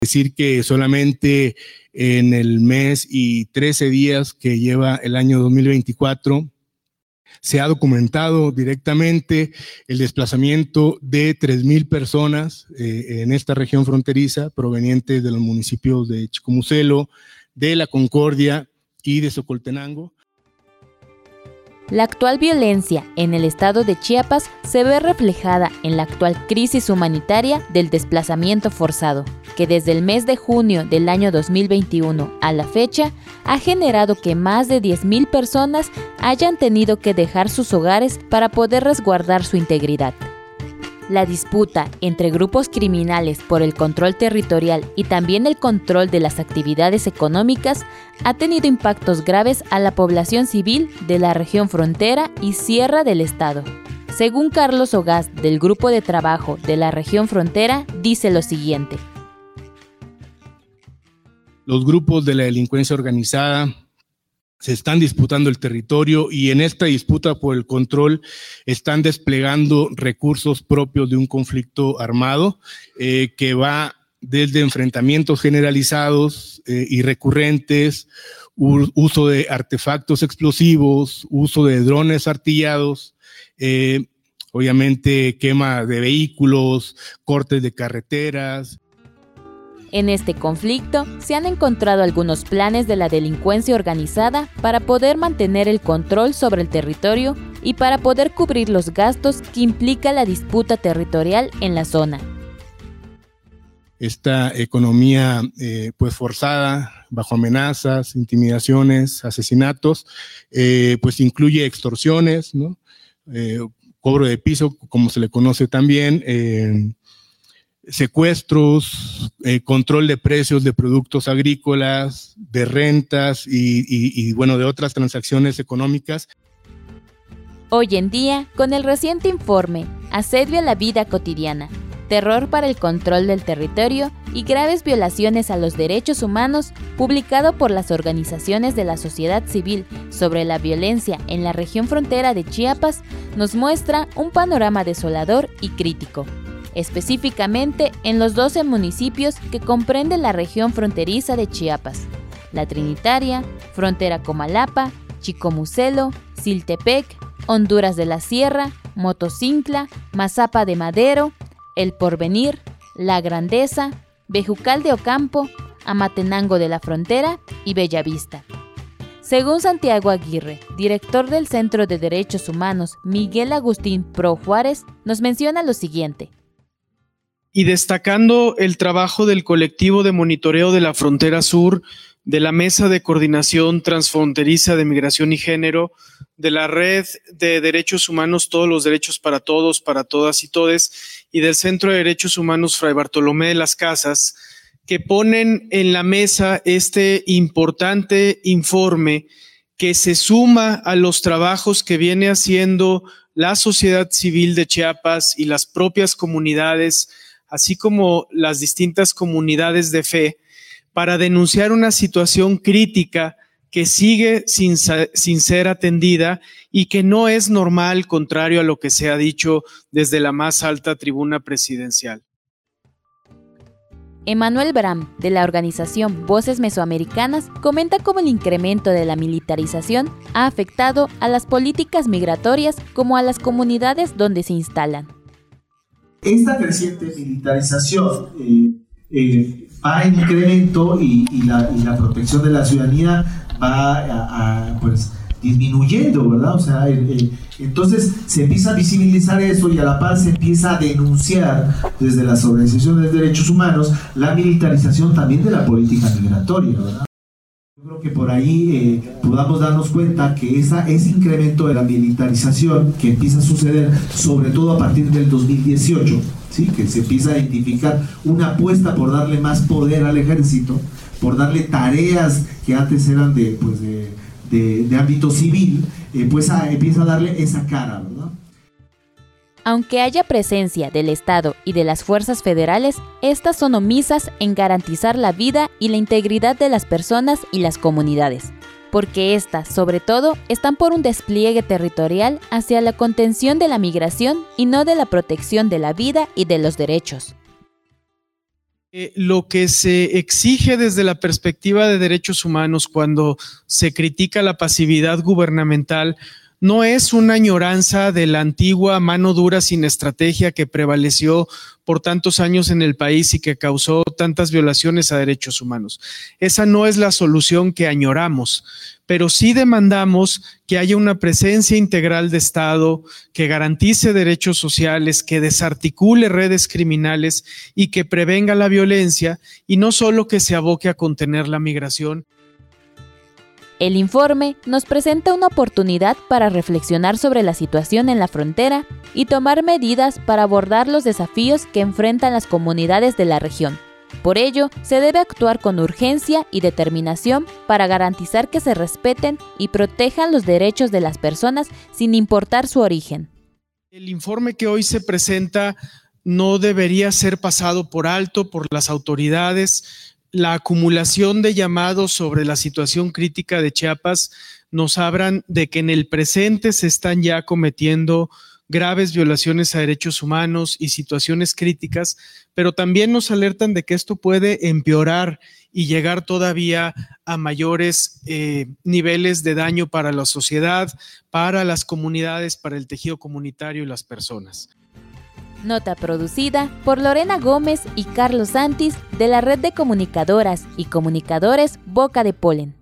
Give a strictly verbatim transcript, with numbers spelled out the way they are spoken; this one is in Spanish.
Decir que solamente en el mes y trece días que lleva el año dos mil veinticuatro se ha documentado directamente el desplazamiento de tres mil personas eh, en esta región fronteriza provenientes de los municipios de Chicomucelo, de La Concordia y de Socoltenango. La actual violencia en el estado de Chiapas se ve reflejada en la actual crisis humanitaria del desplazamiento forzado, que desde el mes de junio del año dos mil veintiuno a la fecha ha generado que más de diez mil personas hayan tenido que dejar sus hogares para poder resguardar su integridad. La disputa entre grupos criminales por el control territorial y también el control de las actividades económicas ha tenido impactos graves a la población civil de la región frontera y sierra del estado. Según Carlos Ogaz, del Grupo de Trabajo de la región frontera, dice lo siguiente. Los grupos de la delincuencia organizada se están disputando el territorio y en esta disputa por el control están desplegando recursos propios de un conflicto armado eh, que va desde enfrentamientos generalizados eh, y recurrentes, uso de artefactos explosivos, uso de drones artillados, eh, obviamente quema de vehículos, cortes de carreteras. En este conflicto se han encontrado algunos planes de la delincuencia organizada para poder mantener el control sobre el territorio y para poder cubrir los gastos que implica la disputa territorial en la zona. Esta economía eh, pues forzada, bajo amenazas, intimidaciones, asesinatos, eh, pues incluye extorsiones, ¿no? Eh, cobro de piso, como se le conoce también, eh, secuestros, eh, control de precios de productos agrícolas, de rentas y, y, y bueno, de otras transacciones económicas. Hoy en día, con el reciente informe Asedio a la vida cotidiana, terror para el control del territorio y graves violaciones a los derechos humanos, publicado por las organizaciones de la sociedad civil sobre la violencia en la región frontera de Chiapas, nos muestra un panorama desolador y crítico, específicamente en los doce municipios que comprende la región fronteriza de Chiapas: La Trinitaria, Frontera Comalapa, Chicomucelo, Siltepec, Honduras de la Sierra, Motocincla, Mazapa de Madero, El Porvenir, La Grandeza, Bejucal de Ocampo, Amatenango de la Frontera y Bellavista. Según Santiago Aguirre, director del Centro de Derechos Humanos Miguel Agustín Pro Juárez, nos menciona lo siguiente. Y destacando el trabajo del colectivo de monitoreo de la frontera sur, de la Mesa de Coordinación Transfronteriza de Migración y Género, de la Red de Derechos Humanos Todos los Derechos para Todos, para Todas y Todes, y del Centro de Derechos Humanos Fray Bartolomé de las Casas, que ponen en la mesa este importante informe que se suma a los trabajos que viene haciendo la sociedad civil de Chiapas y las propias comunidades, así como las distintas comunidades de fe, para denunciar una situación crítica que sigue sin, sin ser atendida y que no es normal, contrario a lo que se ha dicho desde la más alta tribuna presidencial. Emanuel Bram, de la organización Voces Mesoamericanas, comenta cómo el incremento de la militarización ha afectado a las políticas migratorias como a las comunidades donde se instalan. Esta creciente militarización eh, eh, va en incremento y, y, la, y la protección de la ciudadanía va a, a, pues, disminuyendo, ¿verdad? O sea, eh, eh, entonces se empieza a visibilizar eso y a la par se empieza a denunciar desde las organizaciones de derechos humanos la militarización también de la política migratoria, ¿verdad? Yo creo que por ahí eh, podamos darnos cuenta que esa, ese incremento de la militarización que empieza a suceder, sobre todo a partir del dos mil dieciocho, ¿sí? Que se empieza a identificar una apuesta por darle más poder al ejército, por darle tareas que antes eran de, pues de, de, de ámbito civil, eh, pues a, empieza a darle esa cara, ¿verdad? Aunque haya presencia del Estado y de las fuerzas federales, estas son omisas en garantizar la vida y la integridad de las personas y las comunidades, porque estas, sobre todo, están por un despliegue territorial hacia la contención de la migración y no de la protección de la vida y de los derechos. Eh, lo que se exige desde la perspectiva de derechos humanos cuando se critica la pasividad gubernamental no es una añoranza de la antigua mano dura sin estrategia que prevaleció por tantos años en el país y que causó tantas violaciones a derechos humanos. Esa no es la solución que añoramos, pero sí demandamos que haya una presencia integral de Estado, que garantice derechos sociales, que desarticule redes criminales y que prevenga la violencia, y no solo que se aboque a contener la migración. El informe nos presenta una oportunidad para reflexionar sobre la situación en la frontera y tomar medidas para abordar los desafíos que enfrentan las comunidades de la región. Por ello, se debe actuar con urgencia y determinación para garantizar que se respeten y protejan los derechos de las personas sin importar su origen. El informe que hoy se presenta no debería ser pasado por alto por las autoridades. La acumulación de llamados sobre la situación crítica de Chiapas nos hablan de que en el presente se están ya cometiendo graves violaciones a derechos humanos y situaciones críticas, pero también nos alertan de que esto puede empeorar y llegar todavía a mayores eh, niveles de daño para la sociedad, para las comunidades, para el tejido comunitario y las personas. Nota producida por Lorena Gómez y Carlos Santis de la Red de Comunicadoras y Comunicadores Boca de Polen.